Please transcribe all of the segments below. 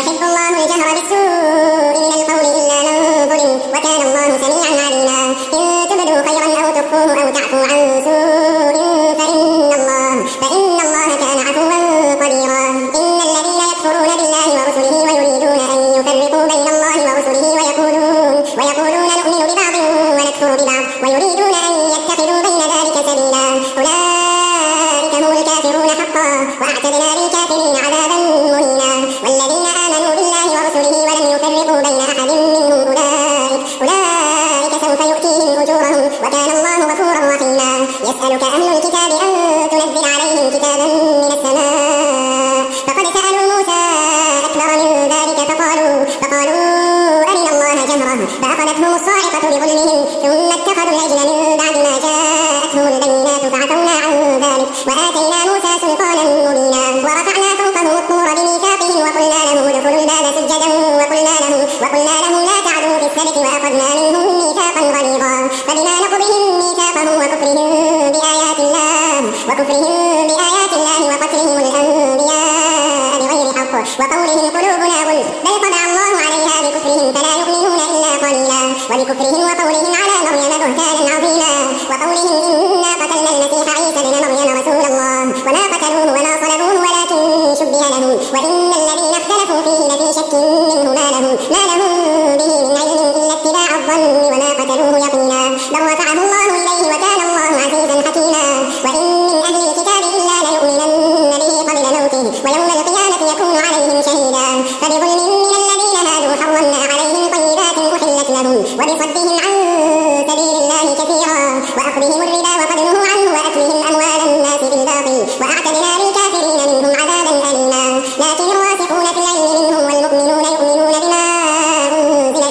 يحب الله الجهر بالسوء من القول إلا من ظلم وكان الله سميعا عليما. إن تبدوا خيرا أو تخفوه أو تعفوا عن سوء فإن الله كان عفوا قديرا. إن الذين يكفرون بالله ورسله ويريدون أن يفرقوا بين الله ورسله ويقولون نؤمن ببعض ونكفر ببعض ويريدون أن يتخذوا بين ذلك سبيلا أولئك هم الكافرون حقا وأعتدنا للكافرين عذابا مهينا. والذين آمنوا بالله ورسله ولم يفرقوا بين أحد منهم أولئك سوف يؤتيهم أجورهم وكان الله غفورا رحيما. يسألك أهل الكتاب أن تنزل عليهم كتابا من السماء فقد سألوا موسى أكبر من ذلك فقالوا أرنا الله جهرة فأخذتهم الصاعقة بظلمهم ثم اتخذوا العجل من بعد ما جاءتهم البينات فعفونا عن ذلك وآتينا موسى سلطانا مبينا. ورفعنا فوقهم الطور بميثاقهم وقلنا لهم ادخلوا الباب سجدا وقلنا لهم لا تعدوا في السبت وأخذنا منهم ميثاقا غليظا. فبما نقضهم ميثاقهم وكفرهم بآيات الله وقتلهم الأنبياء بغير حق وقولهم قلوبنا غلف بل طبع الله عليها بكفرهم فلا يؤمنون إلا قليلا. وبكفرهم وقولهم على مريم بهتانا عظيما وقولهم إنا قتلنا المسيح عيسى ابن مريم رسول الله وما قتلوه وما صلبوه ولكن شبه لهم وإن الذين اختلفوا فيه لفي شك منه ما لهم به من علم إلا اتباع الظن وما قتلوه يقينا. بل رفعه الله إليه وكان الله عزيزا حكيما. وإن من أهل الكتاب إلا ليؤمنن به قبل موته ويوم القيامة يكون عليهم شهيدا. فبظلم من الذين هادوا حرمنا عليهم طيبات أحلت لهم وبصدهم عن سبيل الله كثيرا وأخذهم الربا وقد نهوا عنه وأكلهم أموال الناس بالباطل وأعتدنا للكافرين منهم عذابا أليما. لكن الراسخون في العلم منهم والمؤمنون يؤمنون بما أنزل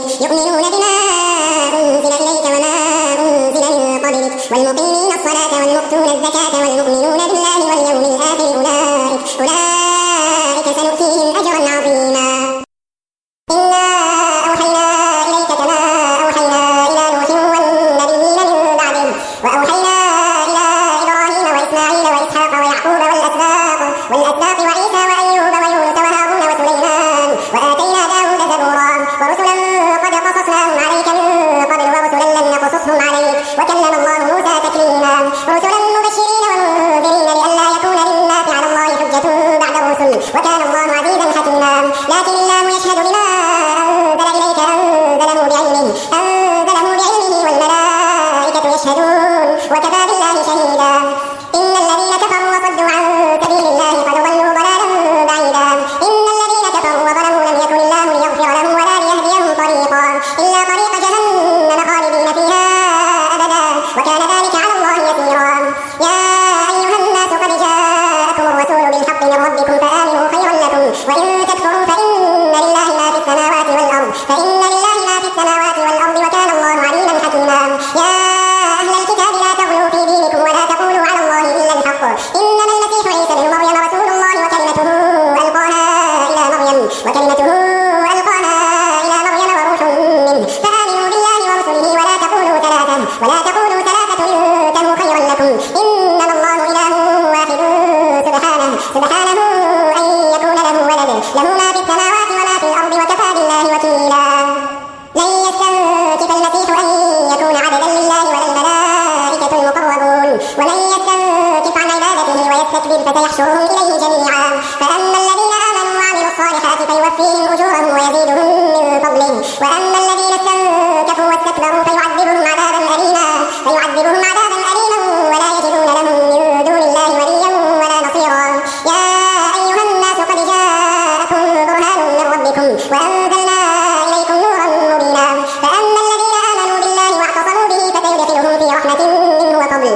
إليك وما أنزل من قبلك والمقيمين الصلاة والمؤتون الزكاة والمؤمنون بالله واليوم الآخر أولئك سنؤتيهم أجرا عظيما. إنا أوحينا إليك كما أوحينا إلى نوح والنبيين من بعده وأوحينا إلى إبراهيم وإسماعيل وإسحاق ويعقوب والأسباط وعيسى وأيوب ويونس وهارون وسليمان وآتينا داود زبورا ورسلا قد قصصناهم عليك من قبل ورسلا لم نقصصهم عليك وكلم الله موسى تكليما. رسلا مبشرين ومنذرين لئلا يكون للناس على الله حجة بعد الرسل وكان الله عزيزا حكيما. لكن الله يشهد بما أنزل إليك أنزله بعلمه والملائكة يشهدون وكفى بالله شهيدا. إن الذين كفروا وصدوا عن سبيل الله قد ضلوا ضلالا بعيدا. إن الذين كفروا وظلموا لم يكن الله ليغفر لهم ولا ليهديهم طريقا إلا طريق جهنم خالدين فيها أبدا وكان ذلك على الله يسيرا. يا أيها الناس قد جاءكم الرسول بالحق من ربكم فآمنوا خيرا لكم وإن تكفروا فإن لله ما في السماوات والأرض وكان الله عليما حكيما. يا أهل الكتاب لا تغلوا في دينكم ولا تقولوا على الله إلا الحق إنما المسيح عيسى ابن مريم رسول الله وكلمته ألقاها إلى مريم وروح منه فآمنوا بالله ورسله ولا تقولوا ثلاثة انتهوا خيرا لكم إنما الله إله واحد سبحانه أن يكون له ولد له ما في السماوات وما في الأرض وكفى بالله وكيلا. لن يستنكف المسيح أن يكون عبدا لله ولا الملائكة المقربون ومن يستنكف عن عبادته ويستكبر فسيحشرهم إليه جميعا. فأما الذين آمنوا وعملوا الصالحات فيوفيهم أجورهم ويزيدهم من فضله وأما الذين استنكفوا واستكبروا فيعذبهم عذابا أليما ولا يجدون لهم من دون الله وليا ولا نصيرا. يا أيها الناس قد جاءكم برهان من ربكم وأنزلنا إليكم نورا مبينا. فأما الذين آمنوا بالله واعتصموا به فسيدخلهم في رحمة منه وفضل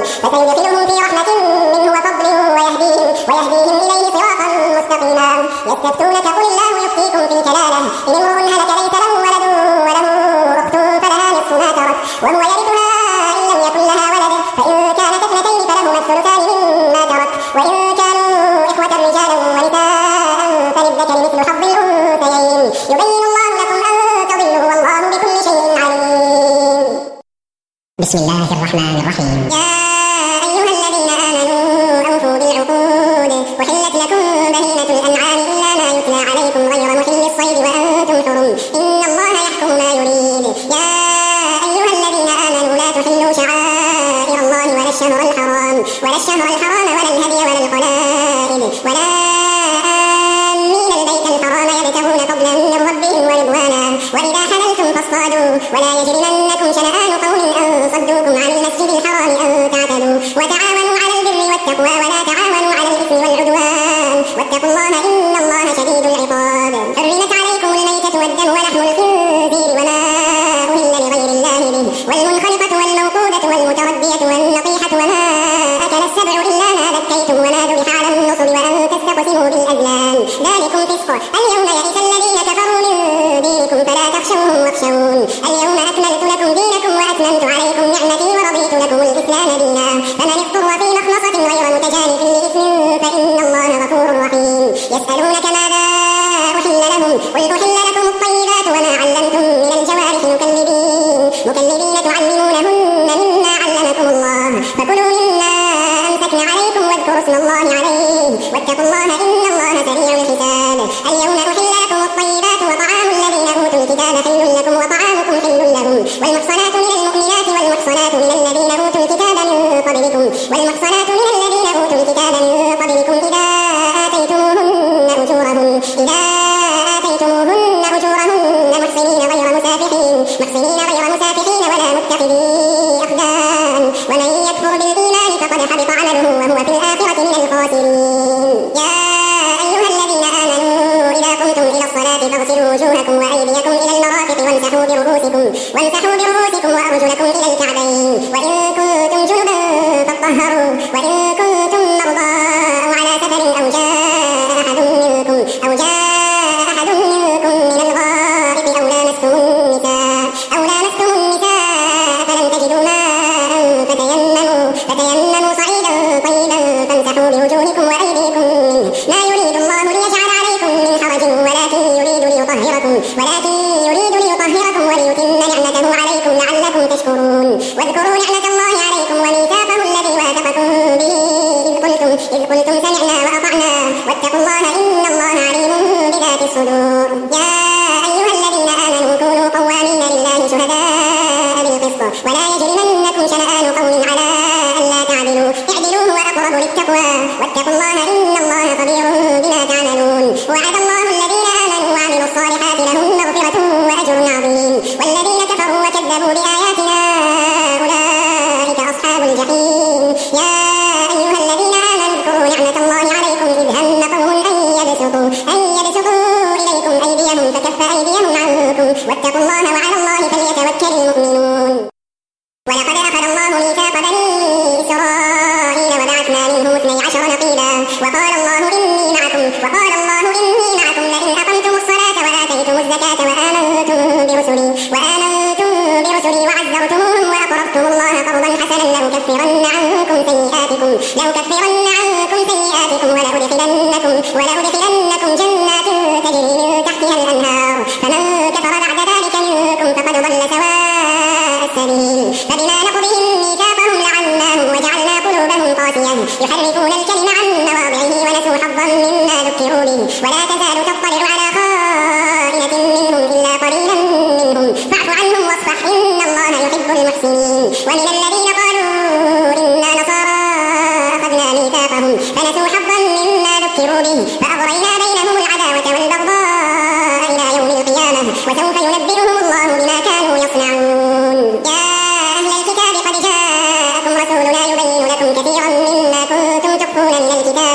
ويهديهم إليه صراطا مستقيما. يستفتونك قل الله يفتيكم في الكلالة إن امرؤ هلك ليس له ولد وله أخت فلها نصف ما ترك وهو يرثها إن لم يكن لها ولد فإن كانت اثنتين فلهما الثلثان مما ترك وإن كانوا إخوة رجالا ونساء فللذكر مثل حظ الأنثيين يبين الله لكم أن تضلوا والله بكل شيء عليم. بسم الله الرحمن الرحيم. يا أيها الذين آمنوا أوفوا بالعقود وحلت لكم بهيمة الأنعام إلا ما يتلى عليكم غير محل ولا الشهر الحرام ولا الهدي ولا القلائد ولا آمين البيت الحرام يبتغون فضلا من ربهم ورضوانا وإذا حللتم فاصطادوا ولا يجرمنكم شنآن قوم أن صدوكم عن المسجد الحرام أن تعتدوا وتعاونوا على البر والتقوى ولا تعاونوا على الإثم والعدوان واتقوا الله إن الله شديد العقاب. حرمت عليكم الميتة والدم ولحم الخنزير وما أهل لغير الله به والمنخنقة والموقودة والمتردية والنطيحة وما أكل السبع إلا ما ذكيتم وما ذبح على النصب وأن تستقسموا بالأزلام ذلكم فسق. اليوم يئس الذين كفروا من دينكم فلا تخشوهم واخشون. اليوم أكملت لكم دينكم وأتممت عليكم نعمتي ورضيت لكم الإسلام دينا فمن اضطر في مخمصة غير متجانف لإثم فإن الله غفور رحيم. يسألونك ماذا أحل لهم قل أحل لكم الطيبات وما علمتم من الجوارح مكلبين تعلمونهن مما علمكم الله فكلوا مما أمسكن عليكم واذكروا اسم الله عليه واتقوا الله إن الله سريع الحساب. اليوم أحل لكم الطيبات وطعام الذين أوتوا الكتاب حل لكم وطعامكم حل لهم والمحصنات من المؤمنات والمحصنات من الذين أوتوا الكتاب من قبلكم والمحصنات من الذين أوتوا الكتاب من قبلكم إذا آتيتموهن أجورهن محسنين غير مسافحين ولا متخذي أخدان ومن يكفر بالإيمان فقد حبط عمله وهو في الآخرة من الخاسرين. يا أيها الذين آمنوا إذا قمتم إلى الصلاة فاغسلوا وجوهكم وأيديكم إلى المرافق وامسحوا برؤوسكم وأرجلكم إلى الكعبين وإن كنتم جنبا فاطهروا وإن كنتم مرضى أو على سفر أو جاء أحد منكم من الغائط أو لامستم النساء فلم تجدوا ماء فتيمموا صعيدا طيبا فامسحوا بوجوهكم وأيديكم منه ما يريد الله ليجعل عليكم من حرج ولكن يريد ليطهركم وليتم نعمته عليكم لعلكم تشكرون. واذكروا نعمة الله عليكم وميثاقه الذي واثقكم به إذ قلتم سمعنا وأطعنا واتقوا الله إن الله عليم بذات الصدور. يا أيها الذين آمنوا كونوا قوامين لله شهداء بالقسط ولا يجرمنكم شنآن قوم على ألا تعدلوا اعدلوا هو أقرب للتقوى واتقوا الله إن الله خبير بما تعملون. وعد الله الذين آمنوا وعملوا الصالحات لهم مغفرة وأجر عظيم والذين كفروا وكذبوا بآياتنا أولئك أصحاب الجحيم. يا أيها الذين آمنوا اذكروا نعمة الله عليكم إذ هم قوم أن يبسطوا إليكم أيديهم فكف أيديهم عنكم واتقوا الله وعلى الله فليتوكل المؤمنون. ولقد أخذ الله ميثاق بني إسرائيل وبعثنا منهم 12 نقيبا وقال الله إني معكم لئن أقمتم الصلاة وآتيتم الزكاة وآمنتم برسلي وعزرتموهم وأقرضتم الله قرضا حسنا لأكفرن عنكم سيئاتكم ولأدخلنكم جنات تجري من تحتها الأنهار فمن كفر بعد ذلك منكم فقد ضل سواء السبيل. فبما نقضهم ميثاقهم لعناهم وجعلنا قلوبهم قاسية يحرفون الكلم عن مواضعه ونسوا حظا مما ذكروا به ولا تزال تطلع على خائنة منهم إلا قليلا منهم فاعف عنهم واصفح إن الله يحب المحسنين. ومن الذين قالوا إنا نصارى أخذنا ميثاقهم فنسوا حظا مما ذكروا به فأغرينا بينهم العداوة والبغضاء إلى يوم القيامة وسوف ينبئهم الله بما كانوا يصنعون. يا أهل الكتاب قد جاءكم رسولنا يبين لكم كثيرا مما كنتم تخفون من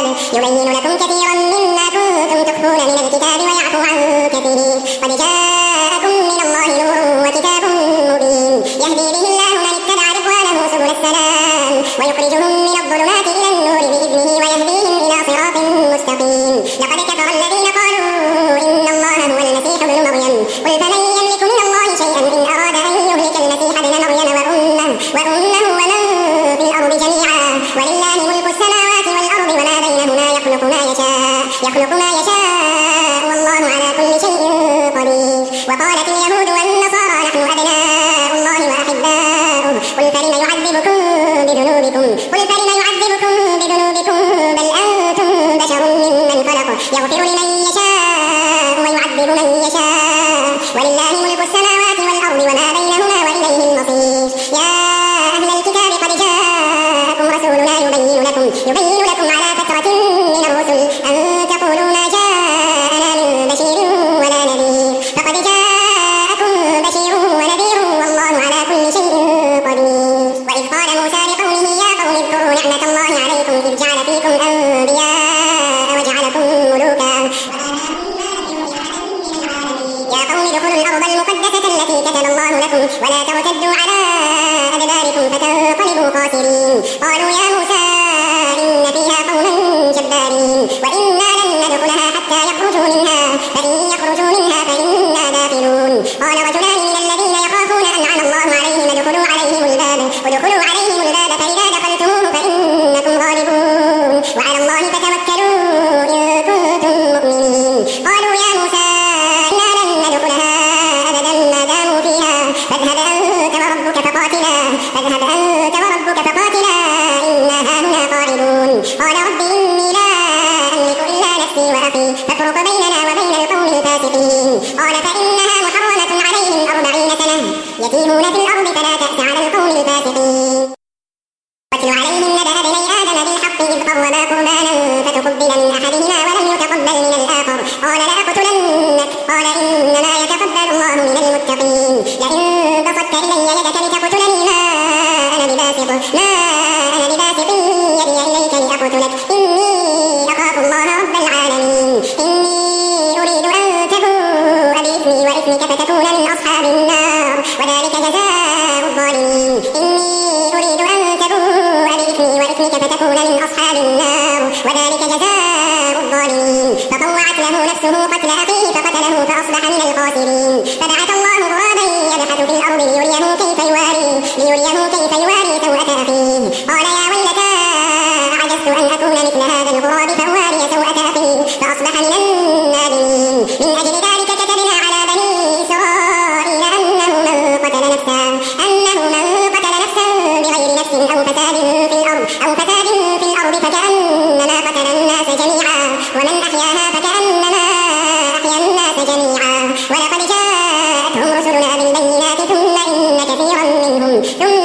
الكتاب ويعفو عن كثير قد جاءكم من الله نور وكتاب مبين يهدي به الله من اتبع رضوانه سبل السلام ويخرجهم من الظلمات إلى النور بإذنه ويهديهم إلى صراط مستقيم. لقد كفر الذين قالوا إن الله هو المسيح ابن مريم قل فمن يملك من الله شيئا إن أراد أن يهلك المسيح ابن مريم وأمه ومن في الأرض جميعا ولله ملك السماوات والأرض وما بينهما يخلق ما يشاء والله على كل شيء قدير. وقالت اليهود والنصارى نحن أبناء الله وأحباؤه قل فلم يعذبكم بذنوبكم بل أنتم بشر ممن خلق يغفر لمن يشاء ويعذب من يشاء ولله ملك السماوات والأرض وما بينهما وإليه المصير. يا أهل الكتاب قد جاءكم رسولنا يبين الذي كتب الله لكم ولا ترتدوا على أدباركم فتنقلبوا خاسرين. قالوا يا موسى إن فيها قوما جبارين وإنا لن ندخلها حتى يخرجوا منها فإن يخرجوا منها فإنا داخلون. قال رجلان من الذين يخافون أنعم الله عليهم ادخلوا عليهم الباب فإذا دخلتموه فإنكم غالبون وعلى الله فتوكلوا إن كنتم مؤمنين. قالوا يا موسى إنا لن ندخلها أبدا ما داموا فيها فاذهب أنت وربك فقاتلا إنا هاهنا قاعدون. قال رب إني لا أملك إلا نفسي وأخي فافرق بيننا وبين القوم الفاسقين. قال فإنها محرمة عليهم 40 سنة يتيهون في الأرض فلا تأس على القوم الفاسقين. واتل عليهم نبأ ابني آدم بالحق إذ قربا قربانا فتقبل من أحدهما ولم يتقبل من الآخر قال لأقتلنك قال إنما يتقبل الله من المتقين. لئن بسطت إلي يدك لتقتلني ما أنا بباسط يدي إليك لأقتلك إني أخاف الله رب العالمين. إني أريد أن تبوء بإثمي وإثمك فتكون من أصحاب النار وذلك جزاء الظالمين. فطوعت له نفسه قتل أخيه فقتله فأصبح من الخاسرين. فبعث الله غرابا يبحث في الأرض ليريه كيف يواري سوءة أخيه. قال يا ويلتى أعجزت أن أكون مثل هذا الغراب فأواري سوءة أخيه فأصبح من النادمين. من أجل ذلك كتبنا على بني إسرائيل أنه من قتل نفسا بغير نفس أو فساد في الأرض فكأنما قتل الناس جميعا ومن أحياها فكأنما أحيا الناس جميعا. ولقد جاءتهم رسلنا بالبينات ثم إن كثيرا منهم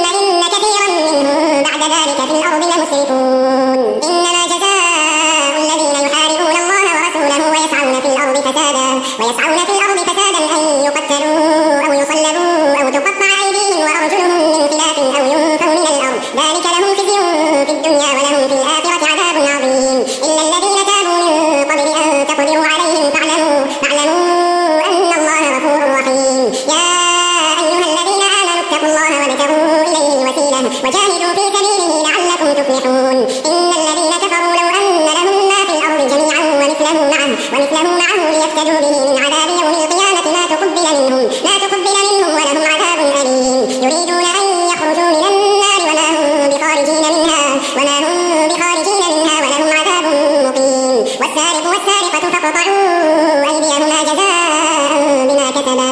بعد ذلك في الأرض لمسرفون. إنما جزاء الذين يحاربون الله ورسوله ويسعون في الأرض فسادا أن يقتلوا أو يصلبوا أو تقطع أيديهم وأرجلهم من خلاف أو ينفوا من الأرض ذلك لهم خزي في الدنيا ولهم في الآخرة عذاب عظيم. إلا الذين تابوا من قبل أن تقدروا عليهم فاعلموا أن الله غفور رحيم. يا أيها الذين آمنوا اتقوا الله وابتغوا إليه الوسيلة وجاهدوا في سبيله لعلكم تفلحون. إن الذين كفروا لو أن لهم ما في الأرض جميعا ومثله معه ليفتدوا به من عذاب يوم القيامة ما تقبل منهم ولهم عذاب أليم. يريدون أن يخرجوا من النار وما هم بخارجين منها ولهم عذاب مقيم. والسارق والسارقة فاقطعوا أيديهما جزاء بما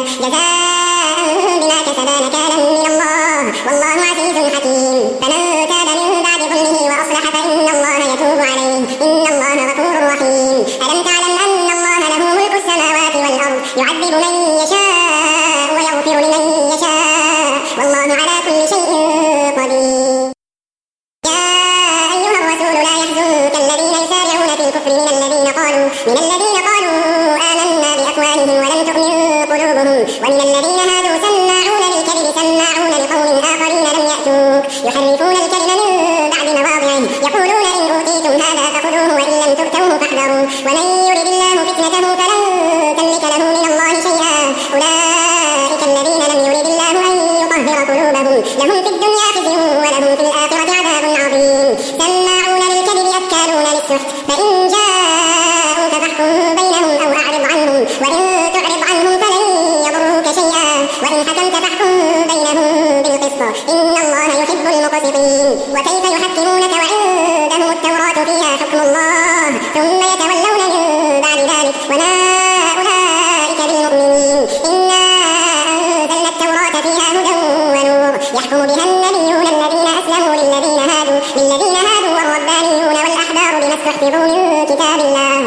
كسبا نكالا من الله والله عزيز حكيم. فمن تاب من بعد ظلمه وأصلح فإن الله يتوب عليه إن الله غفور رحيم. ألم تعلم أن الله له ملك السماوات والأرض يعذب من يشاء ويغفر لمن يشاء والله على كل شيء قدير. يا أيها الرسول لا يحزنك الذين يسارعون في الكفر من الذين قالوا آمنا بأفواههم ولم تؤمن قلوبهم ومن الذين هادوا سماعون لقوم آخرين لم يأتوك يحرفون الكلم من بعد مواضعه يقولون إن أوتيتم هذا فخذوه وإن لم تؤتوه فاحذروا ومن يرد الله فتنته فلن تملك له من الله شيئا. أولئك الذين لم يرد الله أن يطهر قلوبهم لهم في الدنيا خزي ولهم في الآخرة عذاب عظيم. سماعون للكذب أكالون للسحت فإن جاءوك فاحكم بينهم أو أعرض عنهم وإن تعرض عنهم فلن يضروك شيئا وإن حكمت فاحكم بينهم بالقسط إن الله يحب المقسطين. وكيف يحكمونك وعندهم التوراة فيها حكم الله ثم يتولون من بعد ذلك وما أولئك بالمؤمنين. إنا أنزلنا التوراة فيها هدى ونور يحكم بها النبيون الذين أسلموا للذين هادوا والربانيون والأحبار بما استحفظوا من كتاب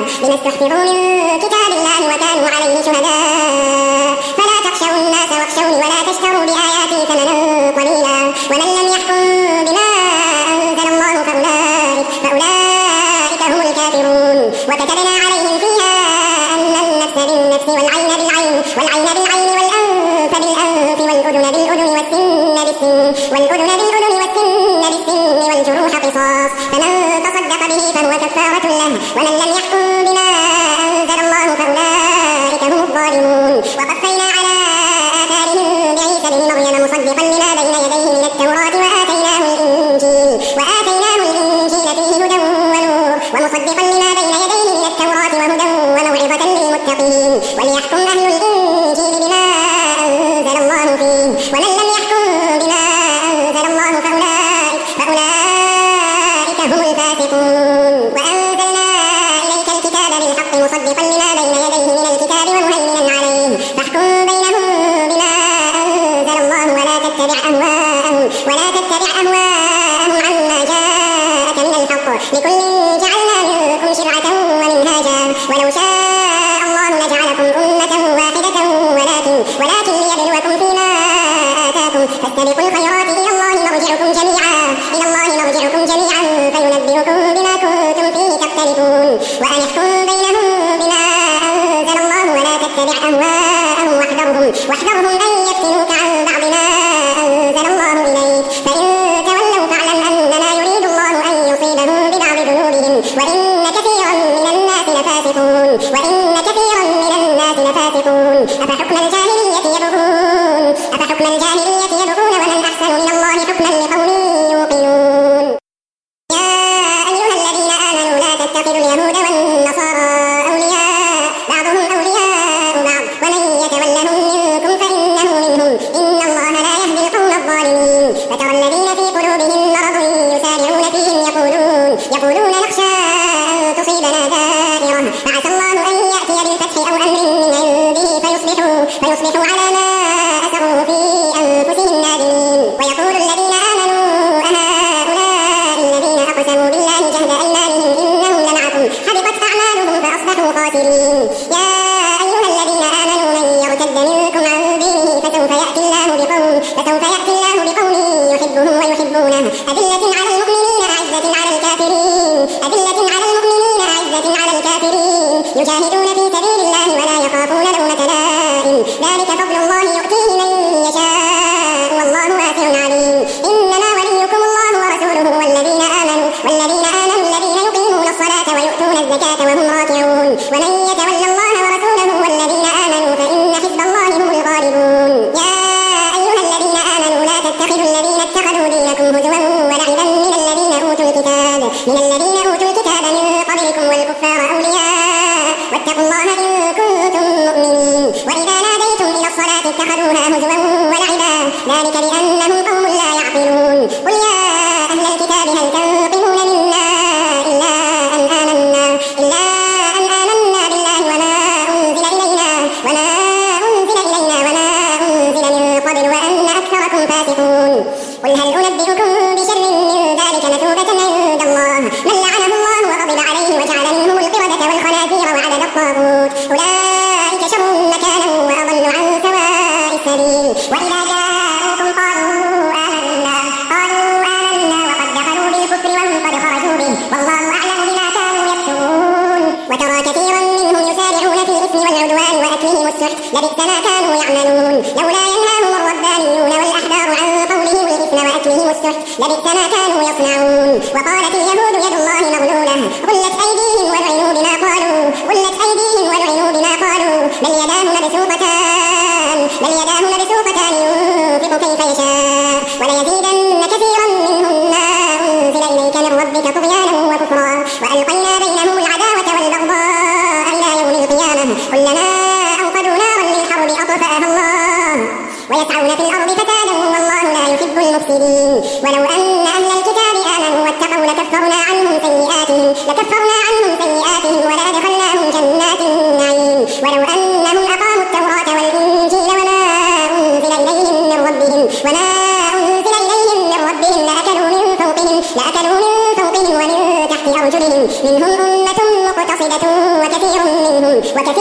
الله وكانوا عليه شهداء. فلا تخشوا الناس واخشوني ولا تشتروا بآياتي ثمنا قليلا ومن لم يحكم بما أنزل الله فأولئك هم الكافرون. وكتبنا عليهم فيها أن النفس بالنفس والعين بالعين والأنف بالأنف والأذن بالأذن والسن والجروح قصاص فمن تصدق به فهو كفارة له ومن لم يحكم بما أنزل الله فأولئك هم الظالمون. وقفينا على آثارهم المتقين وليحكم أهل الإنجيل بما أنزل الله فيه ومن لم يحكم بما أنزل الله فأولئك هم الفاسقون وأنزلنا إليك الكتاب بالحق مصدقا لما بين يديه من الكتاب ومهيمنا عليه فاحكم بينهم بما أنزل الله ولا تتبع أهواءهم عما جاءك من الحق لكل جعلنا منكم شرعة ومنهاجا ولو شاء الله لجعلكم أمة واحدة ولكن ليبلوكم فيما آتاكم فاستبقوا الخيرات إلى الله مرجعكم جميعا فينبئكم بما كنتم فيه تختلفون وأن يحكم بينهم بما أنزل الله ولا تتبع أهواءهم واحذرهم أن يفتنوك عن بعض ما أنزل الله إليك فإن تولوا فاعلم أنما يريد الله أن يصيبهم ببعض ذنوبهم وإن كثيرا من الناس لفاسقون أفحكم الجاهلية يبغون ومن أحسن من الله حكما لقوم يوقنون يا أيها الذين آمنوا لا تتخذوا اليهود والنصارى أولياء بعضهم أولياء بعض ومن يتولهم منكم فإنه منهم إن الله لا يهدي القوم الظالمين فترى الذين في قلوبهم مرض يسارعون فيهم يقولون نخشى أن تصيبنا دائرة فعسى الله أن يأتي بالفتح أو أمر من عنده فيصبحوا على ما أسروا في أنفسهم نادمين ويقول الذين آمنوا أهؤلاء الذين أقسموا بالله جهد أيمانهم إنهم لمعكم حبطت أعمالهم فأصبحوا خاسرين يا أيها الذين آمنوا من يرتد منكم عن دينه فسوف يأتي الله بقوم يحبهم ويحبونه أذلة على المؤمنين أعزة على الكافرين يجاهدون في سبيل الله ولا يخافون لومة لائم ذلك فضل الله يؤتيه من يشاء والله واسع عليم إنما وليكم الله ورسوله والذين آمنوا الذين يقيمون الصلاة ويؤتون الزكاة وهم راكعون ومن يتولى الله ورسوله والذين آمنوا فإن حزب الله هم الغالبون يا أيها الذين آمنوا لا تتخذوا الذين اتخذوا دينكم هزوا ولعبا من الذين أوتوا الكتاب من قبلكم والكفار أولياء واتقوا الله إن كنتم مؤمنين وإذا ناديتم إلى الصلاة اتخذوها هزوا ولعبا ذلك بأنهم قوم لا يعقلون قل يا أهل الكتاب هل تنقمون منا إلا أن آمنا بالله وما أنزل إلينا وما أنزل من قبل وأن أكثركم فاسقون قل هل أنبئكم بشر من ذلك مثوبة عند الله من لعنه الله وغضب عليه وجعل منهم القردة والخنازير وعبد الطاغوت أولئك شر مكانا وأضل عن سواء السبيل وإذا جاءوكم قالوا آمنا وقد دخلوا بالكفر وهم قد خرجوا به والله أعلم بما كانوا يكتمون وترى كثيرا منهم يسارعون في الإثم والعدوان وأكلهم السحت لبئس ما كانوا يعملون لولا ينهاهم الربانيون والأحبار عن قولهم الإثم وأكلهم السحت لبئس ما كانوا يصنعون وقالت اليهود يد الله مغلولة غلت أيديهم ولعنوا بما قالوا بل يداه مبسوطتان ينفق كيف يشاء وليزيدن كثيرا منهم ما أنزل إليك من ربك طغيانا وكفرا وألقينا بينهم العداوة والبغضاء إلى يوم القيامة كلما أوقدوا نارا للحرب أطفأها الله ويسعون في الأرض فسادا والله لا يحب المفسدين ولو أن أهل الكتاب آمنوا واتقوا لكفرنا عنهم سيئاتهم ولأدخلناهم جنات النعيم ولو أنهم أقاموا التوراة والإنجيل وما أنزل إليهم من ربهم لأكلوا من فوقهم ومن تحت أرجلهم منهم أمة مقتصدة وكثير منهم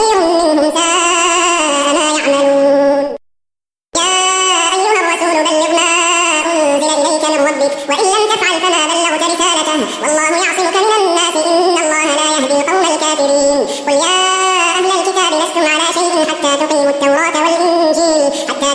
ساء ما يعملون يا أيها الرسول بلغ ما أنزل إليك من ربك وإن لم تفعل فما بلغت رسالته والله يعصمك من الناس إن الله لا يهدي القوم الكافرين قل يا أهل الكتاب لستم على شيء حتى تقيموا التوراة والإنجيل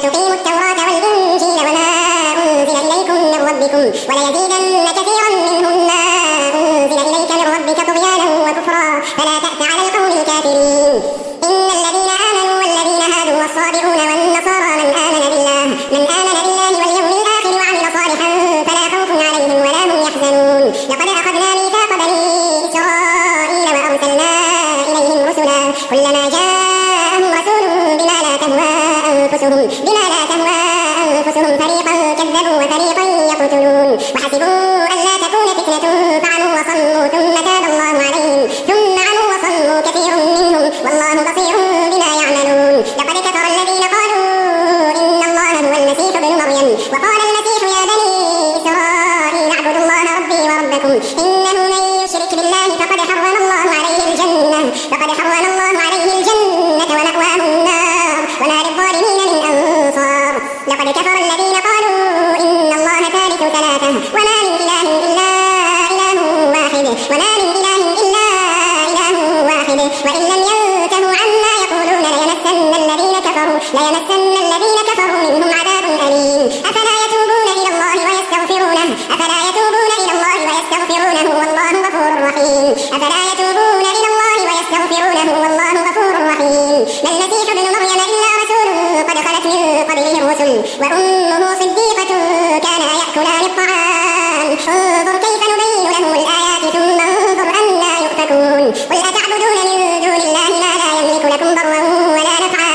وما أنزل إليكم من ربكم وليزيدن كثيرا منهم ما أنزل إليك من ربك طغيانا وكفرا فلا تأس على القوم الكافرين إن الذين آمنوا والذين هادوا والصابئون والنصارى من آمن بالله واليوم الآخر وعمل صالحا فلا خوف عليهم ولا هم يحزنون لقد أخذنا ميثاق بني إسرائيل وأرسلنا إليهم رسلا كلما جاء أنفسهم بما لا تهوى أنفسهم فريقا كذبوا وفريقا يقتلون وحسبوا ألا تكون فتنة فعموا وصموا ثم تاب الله عليهم ثم عموا وصموا كثير منهم والله بصير بما يعملون لقد كفر الذين قالوا إن الله هو المسيح ابن مريم وقال المسيح يا بني إسرائيل اعبدوا الله ربي وربكم إنه من يشرك بالله فقد حرم الله عليه الجنة ومأواه النار وما للظالمين من أنصار لقد كفر الذين قالوا إن الله ثالث ثلاثة وما من إله إلا إله واحد وإن لم ينتهوا عما يقولون ليمسن الذين كفروا منهم عذاب أليم أفلا يتوبون إلى الله ويستغفرونه والله غفور رحيم ما المسيح ابن مريم إلا رسول قد خلت من قبله الرسل وأمه صديقة كانا يأكلان الطعام انظر كيف نبين لهم الآيات ثم انظر أنى يؤفكون قل أتعبدون من دون الله ما لا يملك لكم ضرا ولا نفعا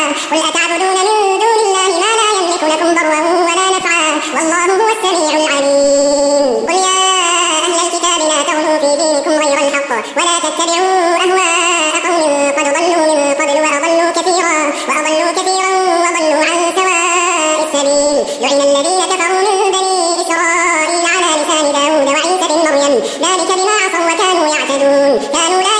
والله هو السميع العليم قل يا أهل الكتاب لا تغلوا في دينكم غير الحق ولا تتبعوا أهواء قوم قد ضلوا من قبل وأضلوا كثيرا وضلوا عن سواء السبيل لعن الذين كفروا من بني إسرائيل على لسان داود وعيسى بن مريم ذلك بما عصوا وكانوا يعتدون كانوا لا